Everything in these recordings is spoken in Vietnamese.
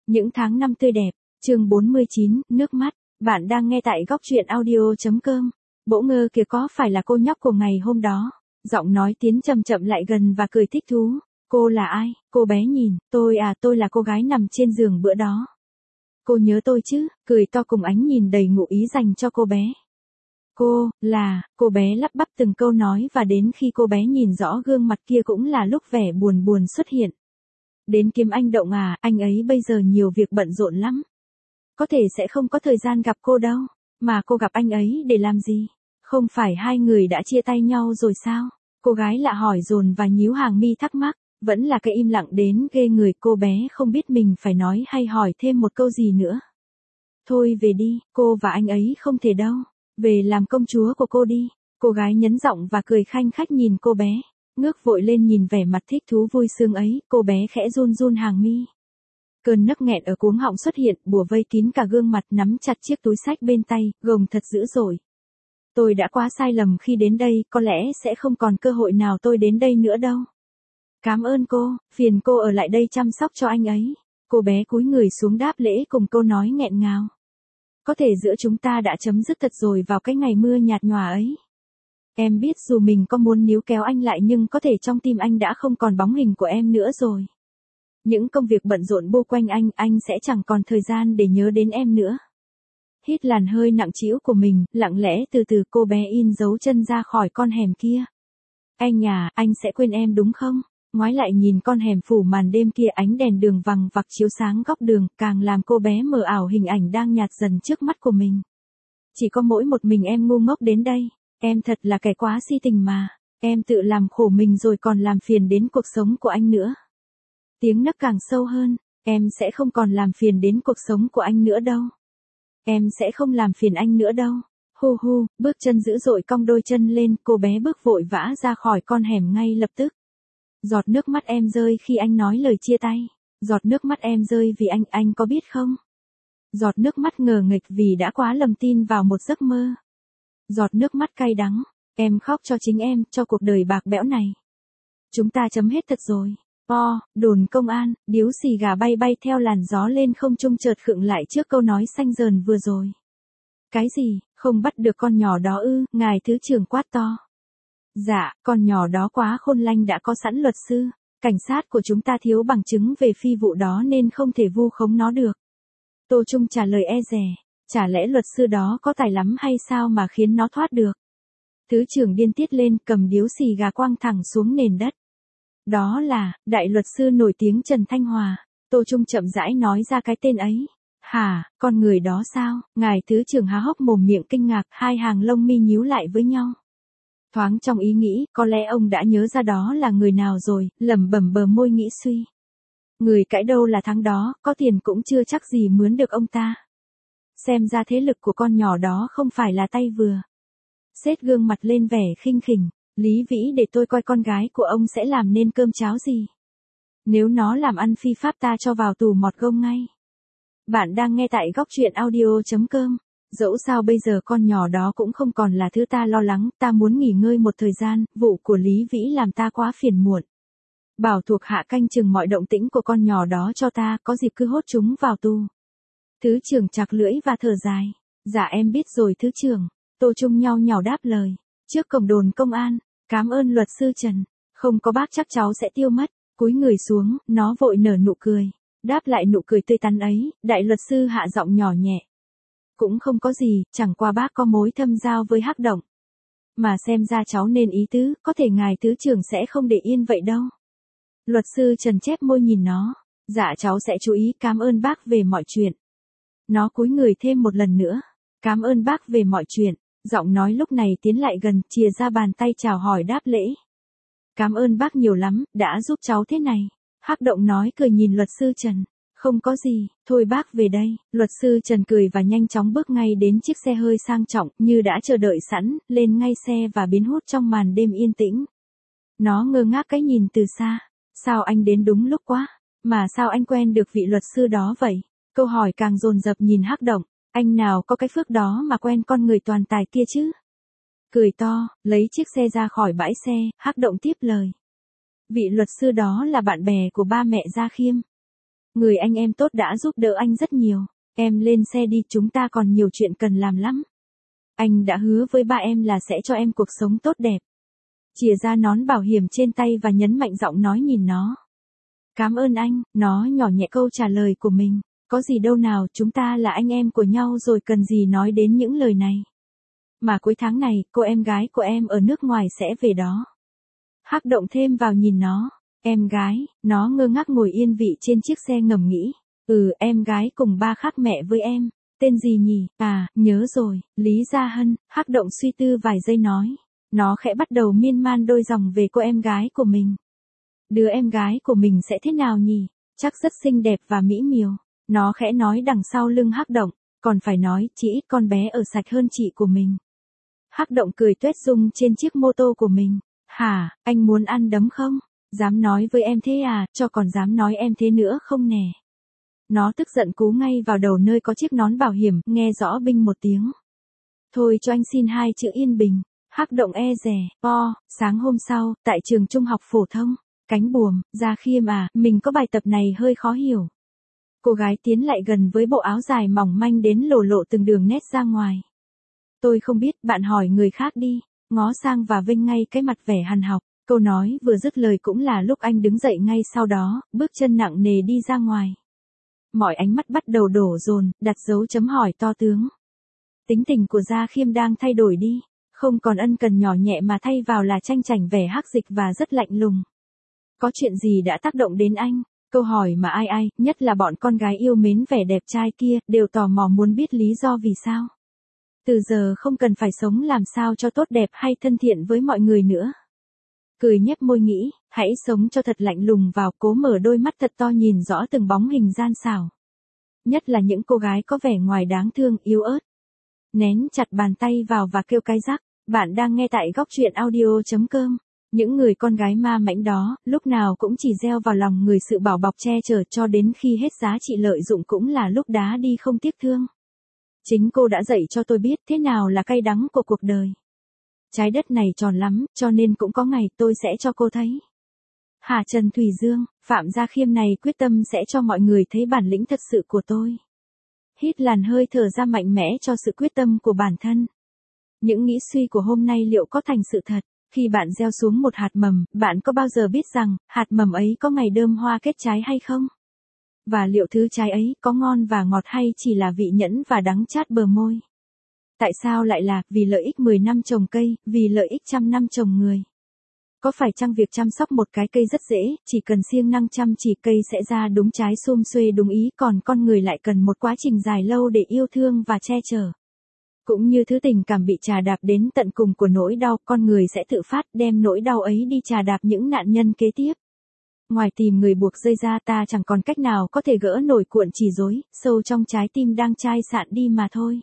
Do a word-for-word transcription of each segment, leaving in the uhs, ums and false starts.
Những tháng năm tươi đẹp, chương bốn mươi chín, nước mắt. Bạn đang nghe tại góc truyện audio.com. Bỗ ngơ kìa, có phải là cô nhóc của ngày hôm đó? Giọng nói Tiến chậm chậm lại gần và cười thích thú. Cô là ai? Cô bé nhìn, tôi à, tôi là cô gái nằm trên giường bữa đó. Cô nhớ tôi chứ? Cười to cùng ánh nhìn đầy ngụ ý dành cho cô bé. Cô, là, cô bé lắp bắp từng câu nói và đến khi cô bé nhìn rõ gương mặt kia cũng là lúc vẻ buồn buồn xuất hiện. Đến kiếm anh Động à, anh ấy bây giờ nhiều việc bận rộn lắm. Có thể sẽ không có thời gian gặp cô đâu, mà cô gặp anh ấy để làm gì? Không phải hai người đã chia tay nhau rồi sao? Cô gái lạ hỏi dồn và nhíu hàng mi thắc mắc, vẫn là cái im lặng đến ghê người, cô bé không biết mình phải nói hay hỏi thêm một câu gì nữa. Thôi về đi, cô và anh ấy không thể đâu, về làm công chúa của cô đi. Cô gái nhấn giọng và cười khanh khách nhìn cô bé. Ngước vội lên nhìn vẻ mặt thích thú vui sướng ấy, cô bé khẽ run run hàng mi. Cơn nấc nghẹn ở cuống họng xuất hiện, bủa vây kín cả gương mặt, nắm chặt chiếc túi xách bên tay, gồng thật dữ dội. Tôi đã quá sai lầm khi đến đây, có lẽ sẽ không còn cơ hội nào tôi đến đây nữa đâu. Cảm ơn cô, phiền cô ở lại đây chăm sóc cho anh ấy. Cô bé cúi người xuống đáp lễ cùng câu nói nghẹn ngào. Có thể giữa chúng ta đã chấm dứt thật rồi vào cái ngày mưa nhạt nhòa ấy. Em biết dù mình có muốn níu kéo anh lại nhưng có thể trong tim anh đã không còn bóng hình của em nữa rồi. Những công việc bận rộn bô quanh anh, anh sẽ chẳng còn thời gian để nhớ đến em nữa. Hít làn hơi nặng trĩu của mình, lặng lẽ từ từ cô bé in dấu chân ra khỏi con hẻm kia. Anh à, anh sẽ quên em đúng không? Ngoái lại nhìn con hẻm phủ màn đêm kia, ánh đèn đường vằng vặc chiếu sáng góc đường, càng làm cô bé mờ ảo hình ảnh đang nhạt dần trước mắt của mình. Chỉ có mỗi một mình em ngu ngốc đến đây. Em thật là kẻ quá si tình mà. Em tự làm khổ mình rồi còn làm phiền đến cuộc sống của anh nữa. Tiếng nấc càng sâu hơn. Em sẽ không còn làm phiền đến cuộc sống của anh nữa đâu. Em sẽ không làm phiền anh nữa đâu. Hu hu, bước chân dữ dội cong đôi chân lên, cô bé bước vội vã ra khỏi con hẻm ngay lập tức. Giọt nước mắt em rơi khi anh nói lời chia tay. Giọt nước mắt em rơi vì anh, anh có biết không? Giọt nước mắt ngờ nghịch vì đã quá lầm tin vào một giấc mơ. Giọt nước mắt cay đắng, em khóc cho chính em, cho cuộc đời bạc bẽo này. Chúng ta chấm hết thật rồi. Po, đồn công an, điếu xì gà bay bay theo làn gió lên không trung chợt khựng lại trước câu nói xanh dờn vừa rồi. Cái gì, không bắt được con nhỏ đó ư? Ngài thứ trưởng quát to. Dạ, con nhỏ đó quá khôn lanh, đã có sẵn luật sư. Cảnh sát của chúng ta thiếu bằng chứng về phi vụ đó nên không thể vu khống nó được. Tô Trung trả lời e dè. Chả lẽ luật sư đó có tài lắm hay sao mà khiến nó thoát được? Thứ trưởng điên tiết lên, cầm điếu xì gà quăng thẳng xuống nền đất. Đó là, đại luật sư nổi tiếng Trần Thanh Hòa. Tô Trung chậm rãi nói ra cái tên ấy. Hả, con người đó sao? Ngài thứ trưởng há hốc mồm miệng kinh ngạc, hai hàng lông mi nhíu lại với nhau. Thoáng trong ý nghĩ, có lẽ ông đã nhớ ra đó là người nào rồi, lẩm bẩm bờ môi nghĩ suy. Người cãi đâu là thắng đó, có tiền cũng chưa chắc gì mướn được ông ta. Xem ra thế lực của con nhỏ đó không phải là tay vừa. Sết gương mặt lên vẻ khinh khỉnh. Lý Vĩ, để tôi coi con gái của ông sẽ làm nên cơm cháo gì. Nếu nó làm ăn phi pháp ta cho vào tù mọt gông ngay. Bạn đang nghe tại góc truyện audio.com. Dẫu sao bây giờ con nhỏ đó cũng không còn là thứ ta lo lắng, ta muốn nghỉ ngơi một thời gian, vụ của Lý Vĩ làm ta quá phiền muộn. Bảo thuộc hạ canh chừng mọi động tĩnh của con nhỏ đó cho ta, có dịp cứ hốt chúng vào tù. Thứ trưởng chặt lưỡi và thở dài. Dạ em biết rồi thứ trưởng. Tô Trung nhao nhào đáp lời. Trước cổng đồn công an, cảm ơn luật sư Trần. Không có bác chắc cháu sẽ tiêu mất. Cúi người xuống, nó vội nở nụ cười. Đáp lại nụ cười tươi tắn ấy, đại luật sư hạ giọng nhỏ nhẹ. Cũng không có gì, chẳng qua bác có mối thâm giao với Hắc Động. Mà xem ra cháu nên ý tứ, có thể ngài thứ trưởng sẽ không để yên vậy đâu. Luật sư Trần chép môi nhìn nó. Dạ cháu sẽ chú ý, cảm ơn bác về mọi chuyện. Nó cúi người thêm một lần nữa. Cảm ơn bác về mọi chuyện. Giọng nói lúc này tiến lại gần, chìa ra bàn tay chào hỏi đáp lễ. Cảm ơn bác nhiều lắm, đã giúp cháu thế này. Hắc Động nói cười nhìn luật sư Trần. Không có gì, thôi bác về đây. Luật sư Trần cười và nhanh chóng bước ngay đến chiếc xe hơi sang trọng, như đã chờ đợi sẵn, lên ngay xe và biến hút trong màn đêm yên tĩnh. Nó ngơ ngác cái nhìn từ xa. Sao anh đến đúng lúc quá? Mà sao anh quen được vị luật sư đó vậy? Câu hỏi càng dồn dập nhìn Hắc Động. Anh nào có cái phước đó mà quen con người toàn tài kia chứ? Cười to, lấy chiếc xe ra khỏi bãi xe, Hắc Động tiếp lời. Vị luật sư đó là bạn bè của ba mẹ Gia Khiêm. Người anh em tốt đã giúp đỡ anh rất nhiều. Em lên xe đi, chúng ta còn nhiều chuyện cần làm lắm. Anh đã hứa với ba em là sẽ cho em cuộc sống tốt đẹp. Chìa ra nón bảo hiểm trên tay và nhấn mạnh giọng nói nhìn nó. Cảm ơn anh, nó nhỏ nhẹ câu trả lời của mình. Có gì đâu nào, chúng ta là anh em của nhau rồi, cần gì nói đến những lời này. Mà cuối tháng này, cô em gái của em ở nước ngoài sẽ về đó. Hắc Động thêm vào nhìn nó. Em gái, nó ngơ ngác ngồi yên vị trên chiếc xe ngầm nghĩ. Ừ, em gái cùng ba khác mẹ với em. Tên gì nhỉ? À, nhớ rồi, Lý Gia Hân. Hắc Động suy tư vài giây nói. Nó khẽ bắt đầu miên man đôi dòng về cô em gái của mình. Đứa em gái của mình sẽ thế nào nhỉ? Chắc rất xinh đẹp và mỹ miều. Nó khẽ nói đằng sau lưng Hắc Động. Còn phải nói, chỉ ít con bé ở sạch hơn chị của mình. Hắc Động cười tuét rung trên chiếc mô tô của mình. Hả, anh muốn ăn đấm không? Dám nói với em thế à, cho còn dám nói em thế nữa không nè. Nó tức giận cú ngay vào đầu nơi có chiếc nón bảo hiểm, nghe rõ binh một tiếng. Thôi cho anh xin hai chữ yên bình. Hắc Động e dè, o, sáng hôm sau, tại trường trung học phổ thông, Cánh Buồm, Gia Khiêm à, mình có bài tập này hơi khó hiểu. Cô gái tiến lại gần với bộ áo dài mỏng manh đến lồ lộ từng đường nét ra ngoài. Tôi không biết, bạn hỏi người khác đi. Ngó sang và vênh ngay cái mặt vẻ hằn học. Câu nói vừa dứt lời cũng là lúc anh đứng dậy ngay sau đó, bước chân nặng nề đi ra ngoài. Mọi ánh mắt bắt đầu đổ dồn, đặt dấu chấm hỏi to tướng. Tính tình của Gia Khiêm đang thay đổi đi. Không còn ân cần nhỏ nhẹ mà thay vào là tranh chảnh vẻ hắc dịch và rất lạnh lùng. Có chuyện gì đã tác động đến anh? Câu hỏi mà ai ai, nhất là bọn con gái yêu mến vẻ đẹp trai kia, đều tò mò muốn biết lý do vì sao. Từ giờ không cần phải sống làm sao cho tốt đẹp hay thân thiện với mọi người nữa. Cười nhếch môi nghĩ, hãy sống cho thật lạnh lùng vào, cố mở đôi mắt thật to nhìn rõ từng bóng hình gian xảo. Nhất là những cô gái có vẻ ngoài đáng thương, yếu ớt. Nén chặt bàn tay vào và kêu cái rắc. Bạn đang nghe tại góc truyện audio chấm com. Những người con gái ma mãnh đó, lúc nào cũng chỉ gieo vào lòng người sự bảo bọc che chở cho đến khi hết giá trị lợi dụng cũng là lúc đá đi không tiếc thương. Chính cô đã dạy cho tôi biết thế nào là cay đắng của cuộc đời. Trái đất này tròn lắm, cho nên cũng có ngày tôi sẽ cho cô thấy. Hà Trần Thùy Dương, Phạm Gia Khiêm này quyết tâm sẽ cho mọi người thấy bản lĩnh thật sự của tôi. Hít làn hơi thở ra mạnh mẽ cho sự quyết tâm của bản thân. Những nghĩ suy của hôm nay liệu có thành sự thật? Khi bạn gieo xuống một hạt mầm, bạn có bao giờ biết rằng, hạt mầm ấy có ngày đơm hoa kết trái hay không? Và liệu thứ trái ấy có ngon và ngọt hay chỉ là vị nhẫn và đắng chát bờ môi? Tại sao lại là, vì lợi ích mười năm trồng cây, vì lợi ích trăm năm trồng người? Có phải chăng việc chăm sóc một cái cây rất dễ, chỉ cần siêng năng chăm chỉ cây sẽ ra đúng trái xum xuê đúng ý, còn con người lại cần một quá trình dài lâu để yêu thương và che chở. Cũng như thứ tình cảm bị chà đạp đến tận cùng của nỗi đau, con người sẽ tự phát đem nỗi đau ấy đi chà đạp những nạn nhân kế tiếp. Ngoài tìm người buộc dây ra ta chẳng còn cách nào có thể gỡ nổi cuộn chỉ rối, sâu trong trái tim đang chai sạn đi mà thôi.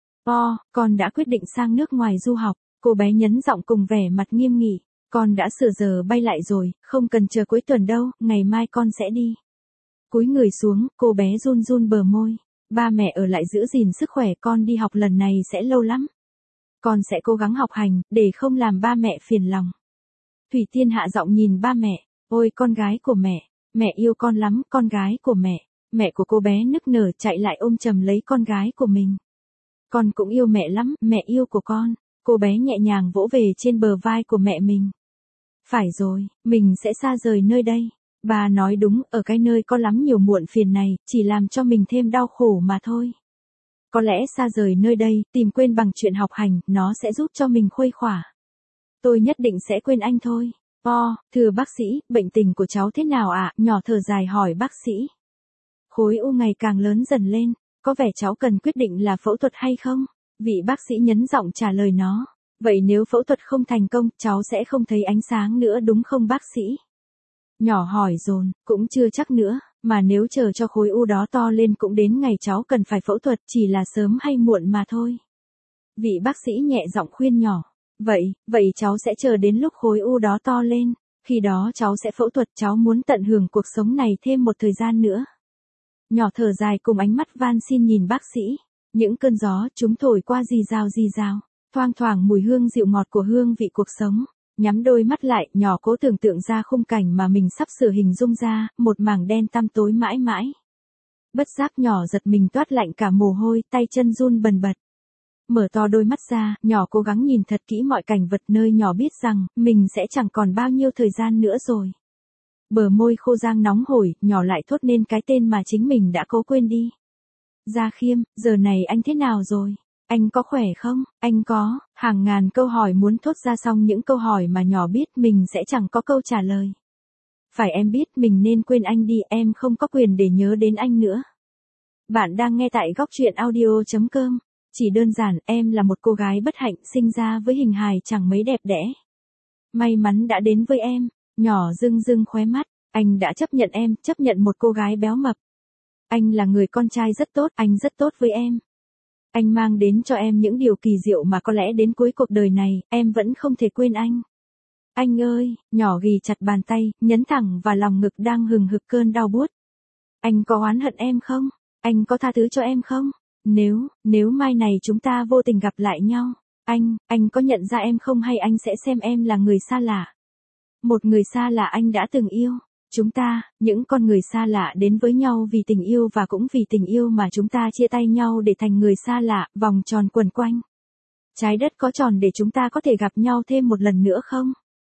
O, con đã quyết định sang nước ngoài du học, cô bé nhấn giọng cùng vẻ mặt nghiêm nghị. Con đã sửa giờ bay lại rồi, không cần chờ cuối tuần đâu, ngày mai con sẽ đi. Cúi người xuống, cô bé run run bờ môi. Ba mẹ ở lại giữ gìn sức khỏe, con đi học lần này sẽ lâu lắm. Con sẽ cố gắng học hành, để không làm ba mẹ phiền lòng. Thủy Tiên hạ giọng nhìn ba mẹ. Ôi con gái của mẹ, mẹ yêu con lắm, con gái của mẹ. Mẹ của cô bé nức nở chạy lại ôm chầm lấy con gái của mình. Con cũng yêu mẹ lắm, mẹ yêu của con. Cô bé nhẹ nhàng vỗ về trên bờ vai của mẹ mình. Phải rồi, mình sẽ xa rời nơi đây. Bà nói đúng, ở cái nơi có lắm nhiều muộn phiền này, chỉ làm cho mình thêm đau khổ mà thôi. Có lẽ xa rời nơi đây, tìm quên bằng chuyện học hành, nó sẽ giúp cho mình khuây khỏa. Tôi nhất định sẽ quên anh thôi. O, thưa bác sĩ, bệnh tình của cháu thế nào ạ? À? Nhỏ thở dài hỏi bác sĩ. Khối u ngày càng lớn dần lên, có vẻ cháu cần quyết định là phẫu thuật hay không? Vị bác sĩ nhấn giọng trả lời nó. Vậy nếu phẫu thuật không thành công, cháu sẽ không thấy ánh sáng nữa đúng không bác sĩ? Nhỏ hỏi dồn, cũng chưa chắc nữa, mà nếu chờ cho khối u đó to lên cũng đến ngày cháu cần phải phẫu thuật, chỉ là sớm hay muộn mà thôi. Vị bác sĩ nhẹ giọng khuyên nhỏ. Vậy, vậy cháu sẽ chờ đến lúc khối u đó to lên, khi đó cháu sẽ phẫu thuật, cháu muốn tận hưởng cuộc sống này thêm một thời gian nữa. Nhỏ thở dài cùng ánh mắt van xin nhìn bác sĩ. Những cơn gió chúng thổi qua rì rào rì rào, thoang thoảng mùi hương dịu ngọt của hương vị cuộc sống. Nhắm đôi mắt lại, nhỏ cố tưởng tượng ra khung cảnh mà mình sắp sửa hình dung ra, một mảng đen tăm tối mãi mãi. Bất giác nhỏ giật mình toát lạnh cả mồ hôi, tay chân run bần bật. Mở to đôi mắt ra, nhỏ cố gắng nhìn thật kỹ mọi cảnh vật nơi nhỏ biết rằng, mình sẽ chẳng còn bao nhiêu thời gian nữa rồi. Bờ môi khô rang nóng hổi, nhỏ lại thốt nên cái tên mà chính mình đã cố quên đi. Gia Khiêm, giờ này anh thế nào rồi? Anh có khỏe không? Anh có, hàng ngàn câu hỏi muốn thốt ra xong những câu hỏi mà nhỏ biết mình sẽ chẳng có câu trả lời. Phải em biết mình nên quên anh đi, em không có quyền để nhớ đến anh nữa. Bạn đang nghe tại góc truyện audio chấm com. Chỉ đơn giản, em là một cô gái bất hạnh sinh ra với hình hài chẳng mấy đẹp đẽ. May mắn đã đến với em, nhỏ rưng rưng khóe mắt, anh đã chấp nhận em, chấp nhận một cô gái béo mập. Anh là người con trai rất tốt, anh rất tốt với em. Anh mang đến cho em những điều kỳ diệu mà có lẽ đến cuối cuộc đời này, em vẫn không thể quên anh. Anh ơi, nhỏ ghì chặt bàn tay, nhấn thẳng vào lòng ngực đang hừng hực cơn đau buốt. Anh có oán hận em không? Anh có tha thứ cho em không? Nếu, nếu mai này chúng ta vô tình gặp lại nhau, anh, anh có nhận ra em không hay anh sẽ xem em là người xa lạ? Một người xa lạ anh đã từng yêu. Chúng ta, những con người xa lạ đến với nhau vì tình yêu và cũng vì tình yêu mà chúng ta chia tay nhau để thành người xa lạ, vòng tròn quẩn quanh. Trái đất có tròn để chúng ta có thể gặp nhau thêm một lần nữa không?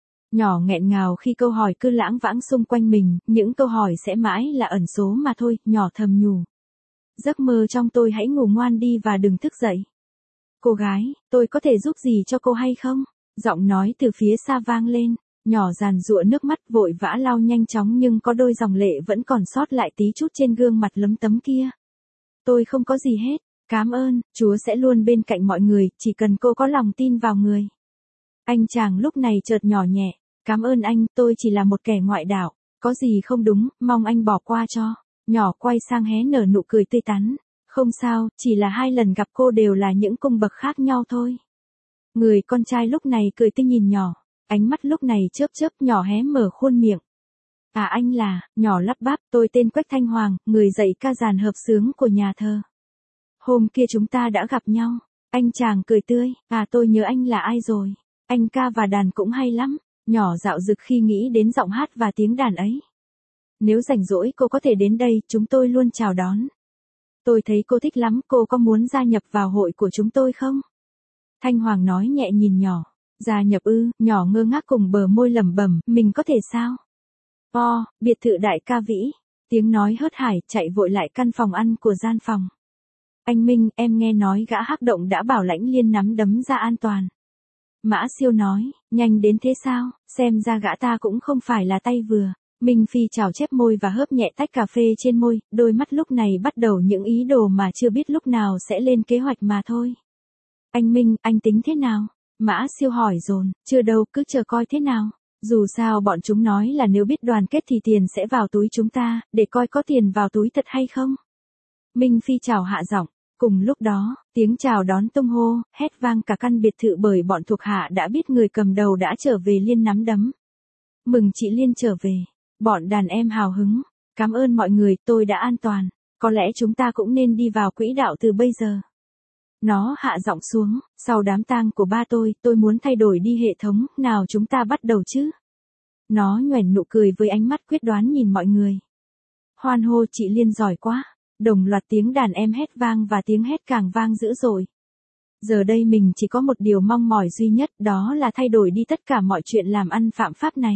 Nhỏ nghẹn ngào khi câu hỏi cứ lãng vãng xung quanh mình, những câu hỏi sẽ mãi là ẩn số mà thôi, nhỏ thầm nhủ. Giấc mơ trong tôi hãy ngủ ngoan đi và đừng thức dậy. Cô gái, tôi có thể giúp gì cho cô hay không? Giọng nói từ phía xa vang lên, nhỏ giàn giụa nước mắt vội vã lau nhanh chóng nhưng có đôi dòng lệ vẫn còn sót lại tí chút trên gương mặt lấm tấm kia. Tôi không có gì hết, cảm ơn, Chúa sẽ luôn bên cạnh mọi người, chỉ cần cô có lòng tin vào người. Anh chàng lúc này chợt nhỏ nhẹ, cảm ơn anh, tôi chỉ là một kẻ ngoại đạo, có gì không đúng, mong anh bỏ qua cho. Nhỏ quay sang hé nở nụ cười tươi tắn, không sao, chỉ là hai lần gặp cô đều là những cung bậc khác nhau thôi. Người con trai lúc này cười tươi nhìn nhỏ, ánh mắt lúc này chớp chớp, nhỏ hé mở khuôn miệng. À anh là, nhỏ lắp bắp, tôi tên Quách Thanh Hoàng, người dạy ca dàn hợp xướng của nhà thờ. Hôm kia chúng ta đã gặp nhau, anh chàng cười tươi, à tôi nhớ anh là ai rồi, anh ca và đàn cũng hay lắm, nhỏ dạo dực khi nghĩ đến giọng hát và tiếng đàn ấy. Nếu rảnh rỗi cô có thể đến đây, chúng tôi luôn chào đón. Tôi thấy cô thích lắm, cô có muốn gia nhập vào hội của chúng tôi không? Thanh Hoàng nói nhẹ nhìn nhỏ. Gia nhập ư, nhỏ ngơ ngác cùng bờ môi lẩm bẩm, mình có thể sao? O, biệt thự đại ca Vĩ. Tiếng nói hớt hải, chạy vội lại căn phòng ăn của gian phòng. Anh Minh, em nghe nói gã hắc động đã bảo Lãnh Liên nắm đấm ra an toàn. Mã Siêu nói, nhanh đến thế sao, xem ra gã ta cũng không phải là tay vừa. Minh Phi chào chép môi và hớp nhẹ tách cà phê trên môi, đôi mắt lúc này bắt đầu những ý đồ mà chưa biết lúc nào sẽ lên kế hoạch mà thôi. Anh Minh, anh tính thế nào? Mã Siêu hỏi dồn, chưa đâu, cứ chờ coi thế nào. Dù sao bọn chúng nói là nếu biết đoàn kết thì tiền sẽ vào túi chúng ta, để coi có tiền vào túi thật hay không. Minh Phi chào hạ giọng, cùng lúc đó, tiếng chào đón tung hô, hét vang cả căn biệt thự bởi bọn thuộc hạ đã biết người cầm đầu đã trở về Liên nắm đấm. Mừng chị Liên trở về. Bọn đàn em hào hứng, cảm ơn mọi người, tôi đã an toàn, có lẽ chúng ta cũng nên đi vào quỹ đạo từ bây giờ. Nó hạ giọng xuống, sau đám tang của ba tôi, tôi muốn thay đổi đi hệ thống, nào chúng ta bắt đầu chứ. Nó nhoẻn nụ cười với ánh mắt quyết đoán nhìn mọi người. Hoan hô chị Liên giỏi quá, đồng loạt tiếng đàn em hét vang và tiếng hét càng vang dữ dội. Giờ đây mình chỉ có một điều mong mỏi duy nhất, đó là thay đổi đi tất cả mọi chuyện làm ăn phạm pháp này.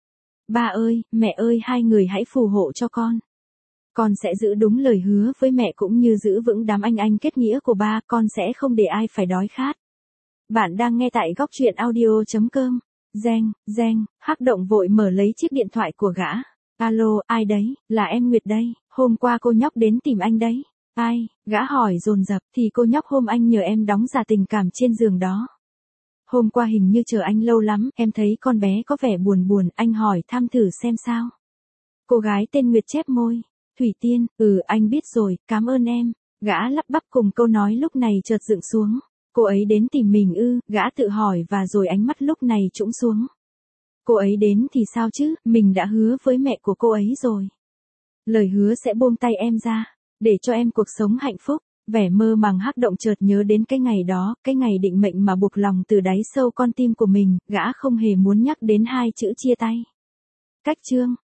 Ba ơi, mẹ ơi, hai người hãy phù hộ cho con. Con sẽ giữ đúng lời hứa với mẹ cũng như giữ vững đám anh anh kết nghĩa của ba, con sẽ không để ai phải đói khát. Bạn đang nghe tại góc truyện audio chấm com. Reng, reng, hắc động vội mở lấy chiếc điện thoại của gã. Alo, ai đấy, là em Nguyệt đây, hôm qua cô nhóc đến tìm anh đấy. Ai, gã hỏi dồn dập, thì cô nhóc hôm anh nhờ em đóng giả tình cảm trên giường đó. Hôm qua hình như chờ anh lâu lắm, em thấy con bé có vẻ buồn buồn, anh hỏi thăm thử xem sao. Cô gái tên Nguyệt chép môi. Thủy Tiên, ừ anh biết rồi, cảm ơn em. Gã lắp bắp cùng câu nói lúc này chợt dựng xuống. Cô ấy đến tìm mình ư, gã tự hỏi và rồi ánh mắt lúc này trũng xuống. Cô ấy đến thì sao chứ, mình đã hứa với mẹ của cô ấy rồi. Lời hứa sẽ buông tay em ra, để cho em cuộc sống hạnh phúc. Vẻ mơ màng Hắc Động chợt nhớ đến cái ngày đó, cái ngày định mệnh mà buộc lòng từ đáy sâu con tim của mình, gã không hề muốn nhắc đến hai chữ chia tay. Cách chương